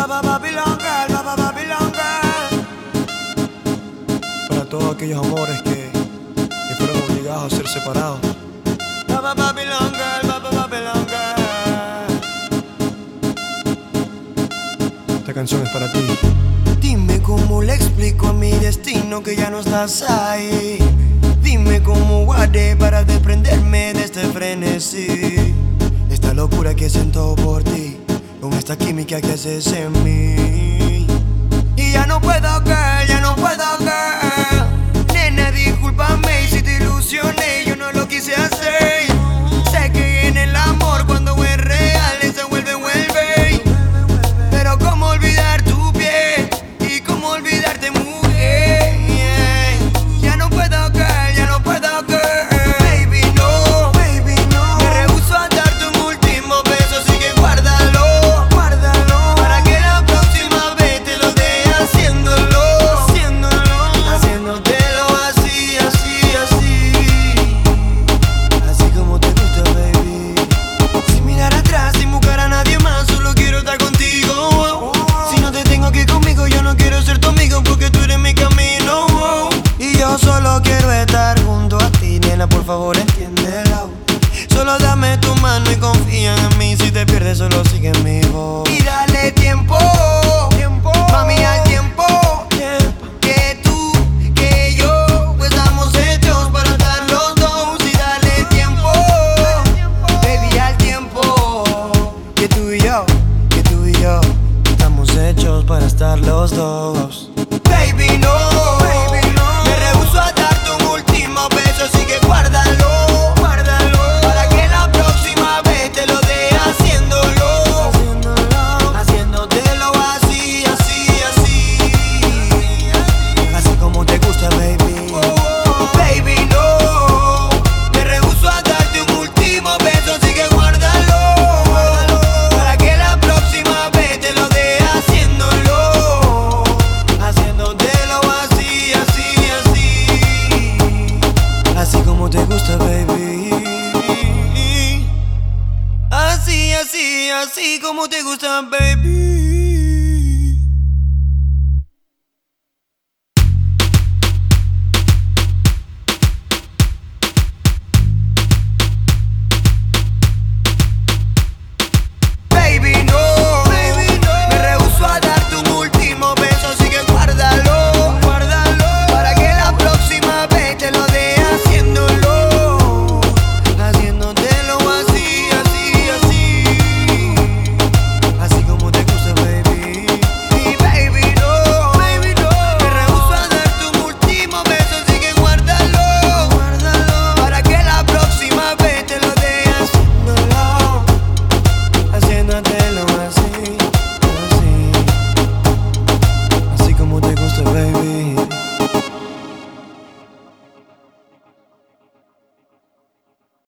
Babylon Girl, Babylon Girl. Para todos aquellos amores que fueron obligados a ser separados. Babylon Girl, Babylon Girl. Esta canción es para ti. Dime cómo le explico a mi destino que ya no estás ahí. Dime cómo haré para desprenderme de este frenesí. Esta locura que siento por ti, con esta química que haces en mí. Y ya no puedo, girl, ya no puedo, girl. Nena, discúlpame si te ilusioné, yo no lo quise hacer. Sé que en el amor cuando es real se vuelve. Pero cómo olvidar tu piel y cómo olvidarte, mujer. Ya no puedo, girl, ya no puedo, girl. Baby, no, baby, no. Me rehúso a darte un último beso, así que guárdalo, guárdalo. Para que la próxima vez te lo dé haciéndolo, haciéndotelo así, así, así. Así como te gusta, baby. Sin mirar atrás, sin buscar a nadie más, solo quiero estar contigo. Si no te tengo aquí conmigo, yo no quiero ser tu amigo porque tú eres mi camino. Y yo solo quiero estar junto a ti, nena, por favor entiéndelo. Solo dame tu mano y confía en mí. Si te pierdes, solo sigue mi voz. Y dale tiempo, mami, al tiempo. Que tú, que yo, pues estamos hechos para estar los dos. Y dale tiempo, baby, al tiempo. Que tú y yo, estamos hechos para estar los dos. Baby, no, me rehúso a darte un último beso, así que guárdalo, para que la próxima vez te lo dé haciéndolo, haciéndotelo así, así, así. Así como te gusta, baby. Baby, no, me rehúso a darte un último beso, así que guárdalo, para que la próxima vez te lo dé haciéndolo, haciéndotelo así, así, así. Así como te gusta, baby. Así, así, así como te gusta, baby.